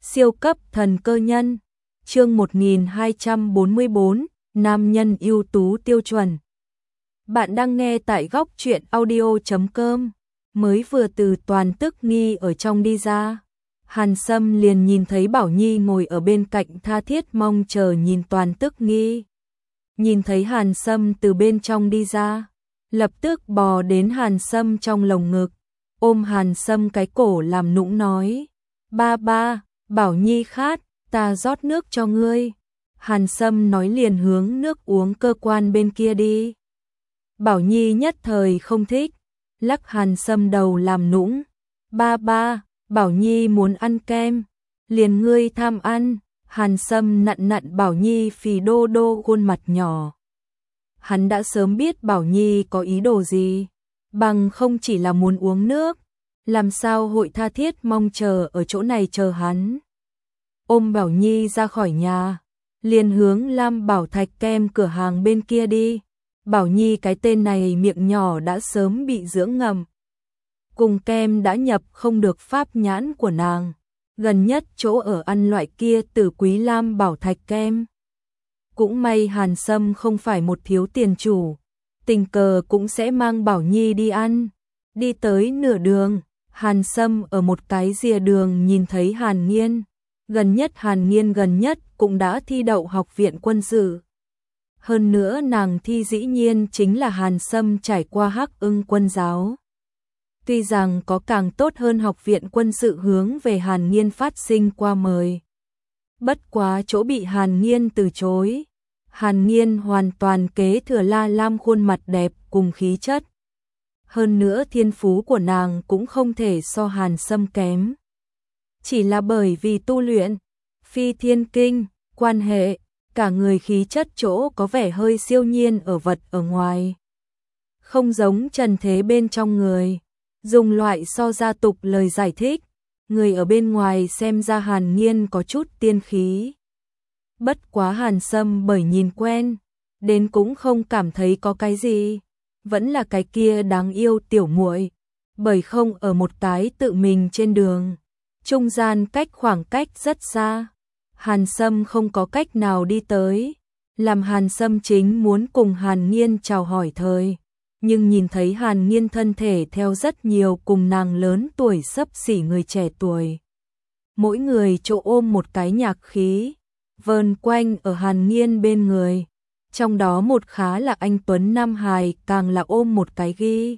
Siêu cấp thần cơ nhân. Chương 1244, nam nhân ưu tú tiêu chuẩn. Bạn đang nghe tại góc truyện audio.com. Mới vừa từ Toàn Tức Nghi ở trong đi ra, Hàn Sâm liền nhìn thấy Bảo Nhi ngồi ở bên cạnh tha thiết mong chờ nhìn Toàn Tức Nghi. Nhìn thấy Hàn Sâm từ bên trong đi ra, lập tức bò đến Hàn Sâm trong lồng ngực, ôm Hàn Sâm cái cổ làm nũng nói: "Ba ba, Bảo Nhi khát, ta rót nước cho ngươi." Hàn Sâm nói liền hướng nước uống cơ quan bên kia đi. Bảo Nhi nhất thời không thích, lắc Hàn Sâm đầu làm nũng: "Ba ba, Bảo Nhi muốn ăn kem." "Liền ngươi tham ăn." Hàn Sâm nặn nặn Bảo Nhi phì đô đô khuôn mặt nhỏ. Hắn đã sớm biết Bảo Nhi có ý đồ gì, bằng không chỉ là muốn uống nước, làm sao hội tha thiết mong chờ ở chỗ này chờ hắn. Ôm Bảo Nhi ra khỏi nhà, liền hướng Lam Bảo Thạch kem cửa hàng bên kia đi. Bảo Nhi cái tên này miệng nhỏ đã sớm bị dưỡng ngầm, cùng kem đã nhập không được pháp nhãn của nàng. Gần nhất chỗ ở ăn loại kia từ quý Lam Bảo Thạch kem. Cũng may Hàn Sâm không phải một thiếu tiền chủ, tình cờ cũng sẽ mang Bảo Nhi đi ăn. Đi tới nửa đường, Hàn Sâm ở một cái rìa đường nhìn thấy Hàn Nghiên. Hàn Nghiên gần nhất cũng đã thi đậu học viện quân sự. Hơn nữa nàng thi dĩ nhiên chính là Hàn Sâm trải qua Hắc Ưng quân giáo. Tuy rằng có càng tốt hơn học viện quân sự hướng về Hàn Nghiên phát sinh qua mời, bất quá chỗ bị Hàn Nghiên từ chối. Hàn Nghiên hoàn toàn kế thừa La Lam khuôn mặt đẹp cùng khí chất. Hơn nữa thiên phú của nàng cũng không thể so Hàn Sâm kém. Chỉ là bởi vì tu luyện Phi Thiên Kinh, quan hệ, cả người khí chất chỗ có vẻ hơi siêu nhiên ở vật ở ngoài. Không giống trần thế bên trong người. Dùng loại so gia tục lời giải thích, người ở bên ngoài xem ra Hàn Nghiên có chút tiên khí. Bất quá Hàn Sâm bởi nhìn quen, đến cũng không cảm thấy có cái gì, vẫn là cái kia đáng yêu tiểu muội, bởi không ở một cái tự mình trên đường, trung gian khoảng cách rất xa. Hàn Sâm không có cách nào đi tới, làm Hàn Sâm chính muốn cùng Hàn Nghiên chào hỏi thời. Nhưng nhìn thấy Hàn Nghiên thân thể theo rất nhiều cùng nàng lớn tuổi xấp xỉ người trẻ tuổi. Mỗi người chỗ ôm một cái nhạc khí, vờn quanh ở Hàn Nghiên bên người. Trong đó một khá là anh tuấn nam hài càng là ôm một cái ghi.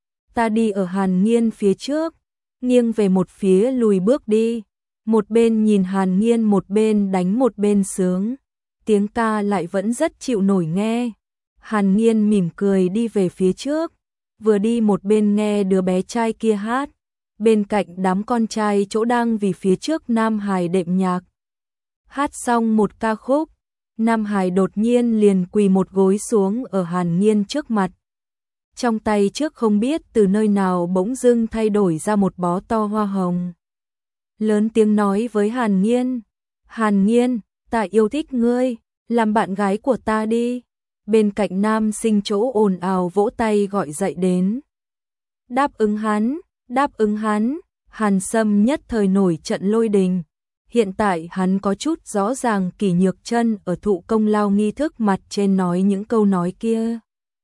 Ta đi ở Hàn Nghiên phía trước, nghiêng về một phía lùi bước đi. Một bên nhìn Hàn Nghiên một bên đánh một bên sướng. Tiếng ca lại vẫn rất chịu nổi nghe. Hàn Nghiên mỉm cười đi về phía trước, vừa đi một bên nghe đứa bé trai kia hát, bên cạnh đám con trai chỗ đang vì phía trước nam hài đệm nhạc. Hát xong một ca khúc, nam hài đột nhiên liền quỳ một gối xuống ở Hàn Nghiên trước mặt. Trong tay trước không biết từ nơi nào bỗng dưng thay đổi ra một bó to hoa hồng. Lớn tiếng nói với Hàn Nghiên: "Hàn Nghiên, ta yêu thích ngươi, làm bạn gái của ta đi." Bên cạnh nam sinh chỗ ồn ào vỗ tay gọi dậy đến. Đáp ứng hắn, đáp ứng hắn. Hàn Sâm nhất thời nổi trận lôi đình. Hiện tại hắn có chút rõ ràng Kỷ Nhược Chân ở thụ công lao nghi thức mặt trên nói những câu nói kia.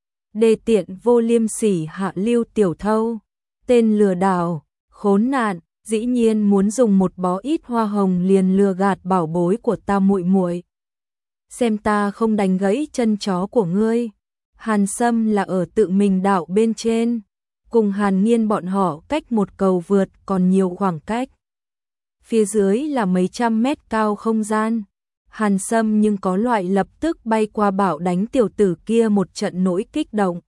Đê tiện vô liêm sỉ hạ lưu tiểu thâu, tên lừa đảo, khốn nạn, dĩ nhiên muốn dùng một bó ít hoa hồng liền lừa gạt bảo bối của ta muội muội. Xem ta không đánh gãy chân chó của ngươi. Hàn Sâm là ở tự mình đạo bên trên, cùng Hàn Nghiên bọn họ cách một cầu vượt còn nhiều khoảng cách. Phía dưới là mấy trăm mét cao không gian. Hàn Sâm nhưng có loại lập tức bay qua bảo đánh tiểu tử kia một trận nỗi kích động.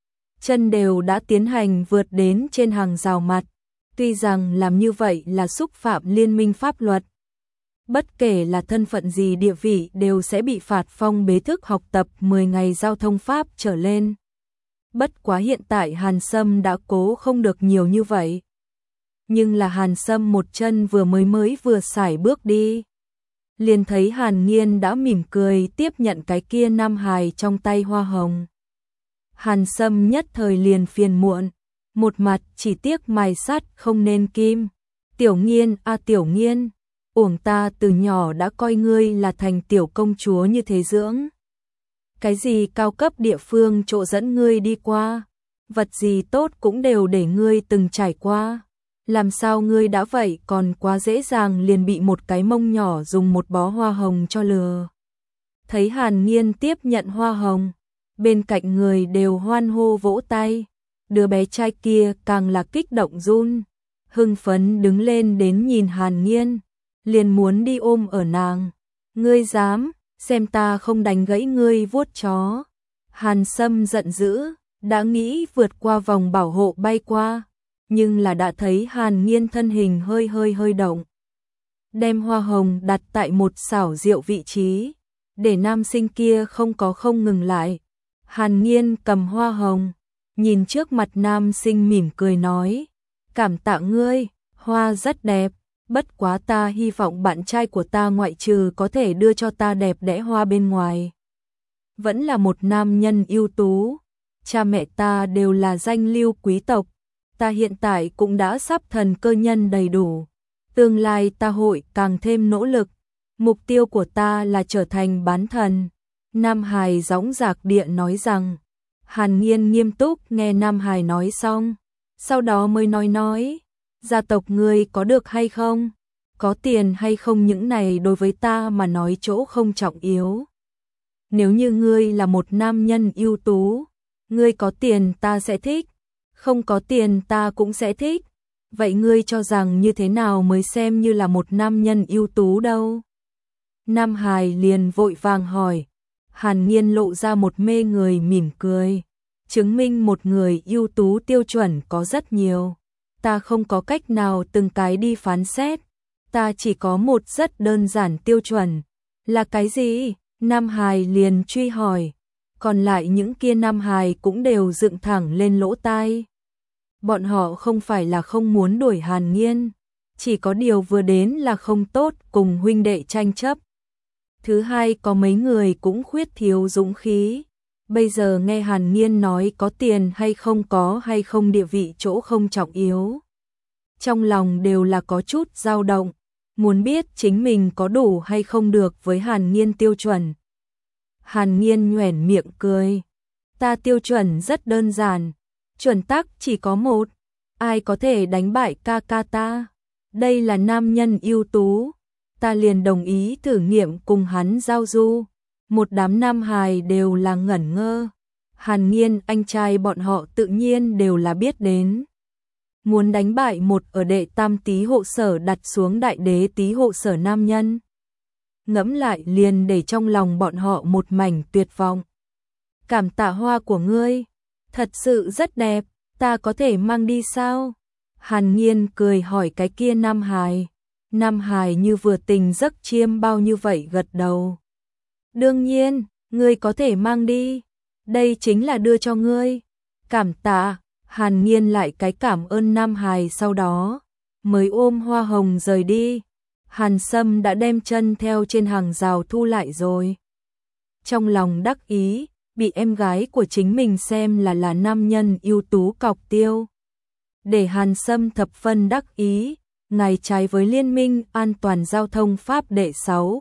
Chân đều đã tiến hành vượt đến trên hàng rào mặt. Tuy rằng làm như vậy là xúc phạm liên minh pháp luật. Bất kể là thân phận gì địa vị đều sẽ bị phạt phong bế thức học tập 10 ngày giao thông pháp trở lên. Bất quá hiện tại Hàn Sâm đã cố không được nhiều như vậy. Nhưng là Hàn Sâm một chân vừa sải bước đi, liền thấy Hàn Nghiên đã mỉm cười tiếp nhận cái kia nam hài trong tay hoa hồng. Hàn Sâm nhất thời liền phiền muộn, một mặt chỉ tiếc mài sắt không nên kim. Tiểu Nghiên, Tiểu Nghiên, Uổng ta từ nhỏ đã coi ngươi là thành tiểu công chúa như thế dưỡng. Cái gì cao cấp địa phương chỗ dẫn ngươi đi qua, vật gì tốt cũng đều để ngươi từng trải qua. Làm sao ngươi đã vậy còn quá dễ dàng liền bị một cái mông nhỏ dùng một bó hoa hồng cho lừa. Thấy Hàn Nhiên tiếp nhận hoa hồng, bên cạnh người đều hoan hô vỗ tay. Đứa bé trai kia càng là kích động run, hưng phấn đứng lên đến nhìn Hàn Nhiên, liền muốn đi ôm ở nàng. Ngươi dám, xem ta không đánh gãy ngươi vuốt chó. Hàn Sâm giận dữ, đã nghĩ vượt qua vòng bảo hộ bay qua, nhưng là đã thấy Hàn Nhiên thân hình hơi động. Đem hoa hồng đặt tại một xảo diệu vị trí, để nam sinh kia không ngừng lại. Hàn Nhiên cầm hoa hồng, nhìn trước mặt nam sinh mỉm cười nói, cảm tạ ngươi, hoa rất đẹp, bất quá ta hy vọng bạn trai của ta ngoại trừ có thể đưa cho ta đẹp đẽ hoa bên ngoài, vẫn là một nam nhân ưu tú. Cha mẹ ta đều là danh lưu quý tộc, ta hiện tại cũng đã sắp thần cơ nhân đầy đủ, tương lai ta hội càng thêm nỗ lực, mục tiêu của ta là trở thành bán thần. Nam Hải dõng dạc địa nói rằng. Hàn Nhiên nghiêm túc nghe Nam Hải nói xong, sau đó mới nói, gia tộc ngươi có được hay không, có tiền hay không những này đối với ta mà nói chỗ không trọng yếu. Nếu như ngươi là một nam nhân ưu tú, ngươi có tiền ta sẽ thích, không có tiền ta cũng sẽ thích. Vậy ngươi cho rằng như thế nào mới xem như là một nam nhân ưu tú đâu? Nam Hải liền vội vàng hỏi. Hàn Nhiên lộ ra một mê người mỉm cười, chứng minh một người ưu tú tiêu chuẩn có rất nhiều. Ta không có cách nào từng cái đi phán xét, ta chỉ có một rất đơn giản tiêu chuẩn. Là cái gì? Nam Hải liền truy hỏi, còn lại những kia Nam Hải cũng đều dựng thẳng lên lỗ tai. Bọn họ không phải là không muốn đuổi Hàn Nhiên, chỉ có điều vừa đến là không tốt cùng huynh đệ tranh chấp. Thứ hai có mấy người cũng khuyết thiếu dũng khí. Bây giờ nghe Hàn Nhiên nói có tiền hay không địa vị chỗ không trọng yếu. Trong lòng đều là có chút dao động, muốn biết chính mình có đủ hay không được với Hàn Nhiên tiêu chuẩn. Hàn Nhiên nhoẻn miệng cười. Ta tiêu chuẩn rất đơn giản, chuẩn tắc chỉ có một, ai có thể đánh bại ca ca ta. Đây là nam nhân ưu tú. Ta liền đồng ý thử nghiệm cùng hắn giao du. Một đám Nam Hải đều là ngẩn ngơ. Hàn Nhiên anh trai bọn họ tự nhiên đều là biết đến. Muốn đánh bại một ở đệ tam tý hộ sở đặt xuống đại đế tý hộ sở nam nhân. Ngẫm lại liền để trong lòng bọn họ một mảnh tuyệt vọng. Cảm tạ hoa của ngươi, thật sự rất đẹp, ta có thể mang đi sao? Hàn Nhiên cười hỏi cái kia Nam Hải. Nam Hải như vừa tỉnh giấc chiêm bao như vậy gật đầu. Đương nhiên, ngươi có thể mang đi. Đây chính là đưa cho ngươi. Cảm tạ. Hàn Nhiên lại cái cảm ơn Nam Hải sau đó mới ôm hoa hồng rời đi. Hàn Sâm đã đem chân theo trên hàng rào thu lại rồi. Trong lòng đắc ý, bị em gái của chính mình xem là nam nhân ưu tú cọc tiêu. Để Hàn Sâm thập phân đắc ý. Ngày trái với Liên minh An toàn giao thông Pháp đệ 6,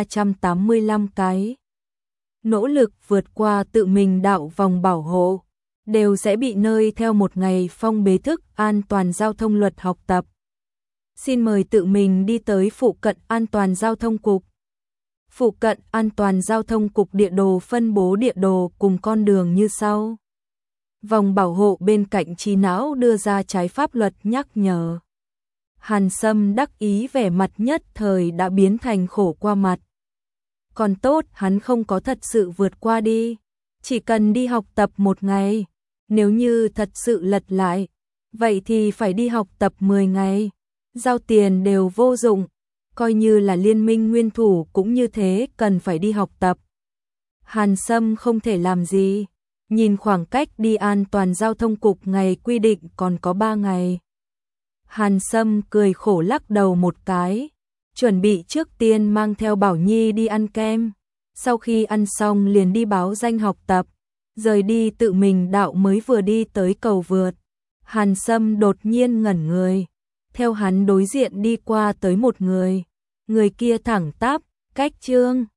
385 cái. Nỗ lực vượt qua tự mình đạo vòng bảo hộ, đều sẽ bị nơi theo một ngày phong bế thức an toàn giao thông luật học tập. Xin mời tự mình đi tới phụ cận an toàn giao thông cục. Phụ cận an toàn giao thông cục địa đồ phân bố địa đồ cùng con đường như sau. Vòng bảo hộ bên cạnh trí não đưa ra trái pháp luật nhắc nhở. Hàn Sâm đắc ý vẻ mặt nhất thời đã biến thành khổ qua mặt. Còn tốt hắn không có thật sự vượt qua đi, chỉ cần đi học tập một ngày, nếu như thật sự lật lại, vậy thì phải đi học tập 10 ngày, giao tiền đều vô dụng, coi như là liên minh nguyên thủ cũng như thế cần phải đi học tập. Hàn Sâm không thể làm gì, nhìn khoảng cách đi an toàn giao thông cục ngày quy định còn có 3 ngày. Hàn Sâm cười khổ lắc đầu một cái, chuẩn bị trước tiên mang theo Bảo Nhi đi ăn kem, sau khi ăn xong liền đi báo danh học tập, rời đi tự mình đạo mới vừa đi tới cầu vượt. Hàn Sâm đột nhiên ngẩn người, theo hắn đối diện đi qua tới một người, người kia thẳng tắp, cách Trương